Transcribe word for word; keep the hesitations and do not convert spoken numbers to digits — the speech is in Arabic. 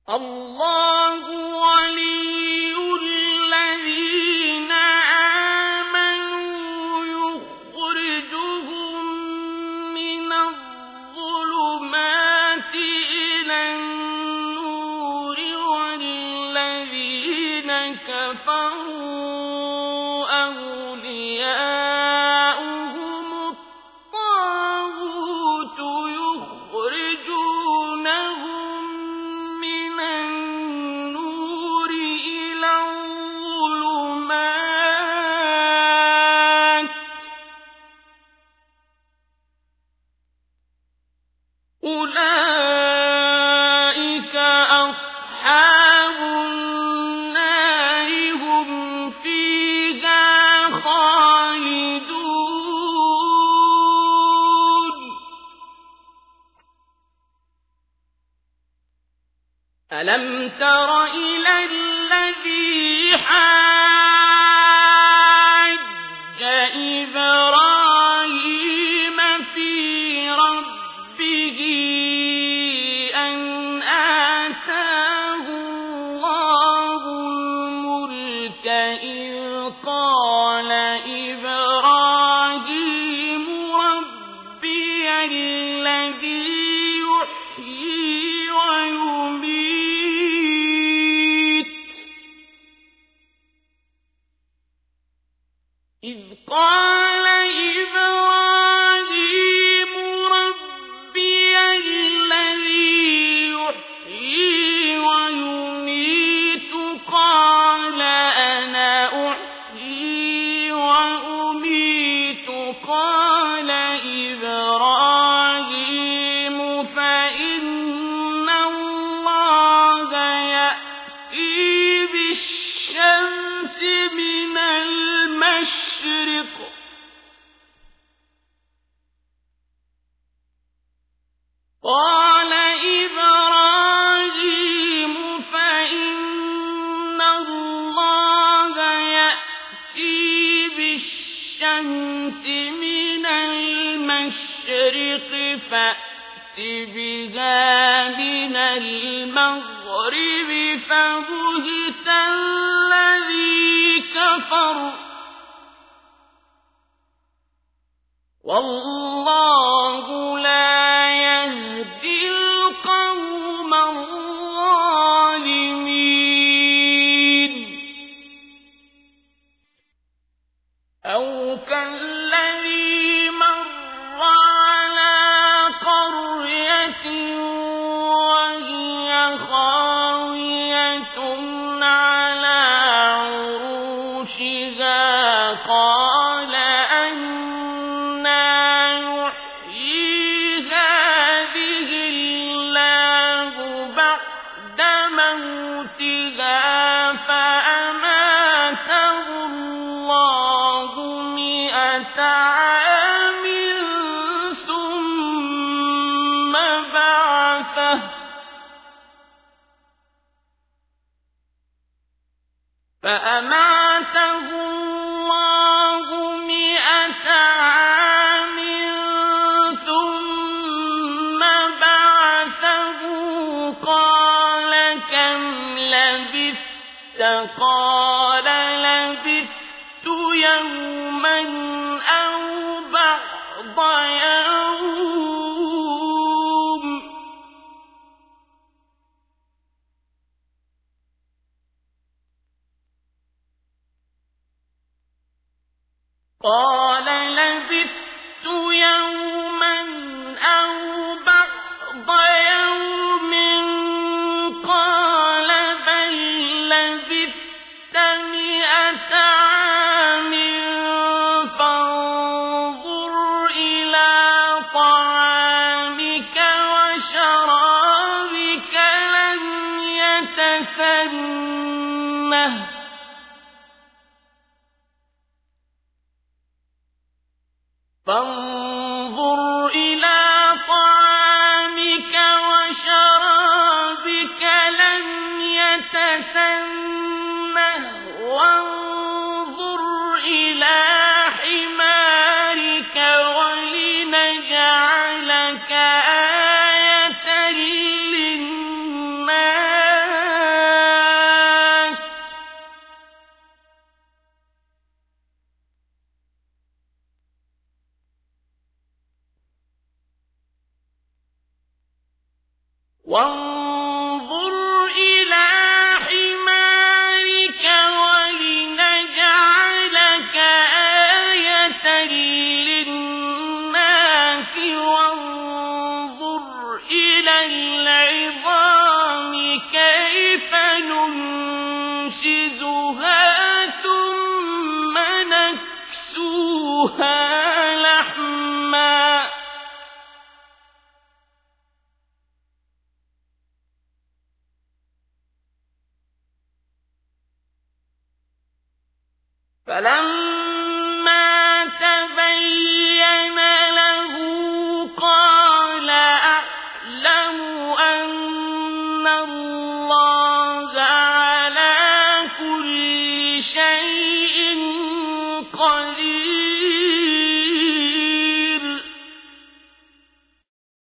الله ولي الذين آمنوا يخرجهم من الظلمات إلى النور والذين كفروا أولياؤهم الطاغوت يخرجونهم من النور إلى الظلمات أولئك أصحاب النار هم فيها خالدون ألم تر إلى الذي حاج إبراهيم في ربه أن آتاه الله الملك إذ قال إبراهيم ربي الذي يحيي ويميت إذ قال إبراهيم ربي الذي يحيي ويميت قال أنا أحيي وأميت قال إبراهيم فإن الله يأتي بالشمس من المشرق قال إبراهيم فإن الله يأتي بالشمس من المشرق فأت بها من المغرب فبهت الذي كفر والله لا يهدي القوم الظالمين أو كالذي مر على قرية وهي خاوية على عروشها قال أنى يحيي هذه الله بعد موتها فأماته الله مئة عام ثم بعثه فأماته الله مئة عام ثم بعثه قال كم لبثت قال لبثت يوما أو بعض يوم قال لبثت يوما أو بعض يوم قال بل لبثت مئة عام فانظر إلى طعامك وشرابك لم يتسنه فانظر إلى طعامك وشرابك لم يتسنه وانظر إلى حمارك ولنجعلك آية للناس وانظر إلى حمارك ولنجعلك آية للناس وانظر إلى العظام كيف ننشزها ثم نكسوها لحما فلما تبين له قال أعلم أن الله على كل شيء قدير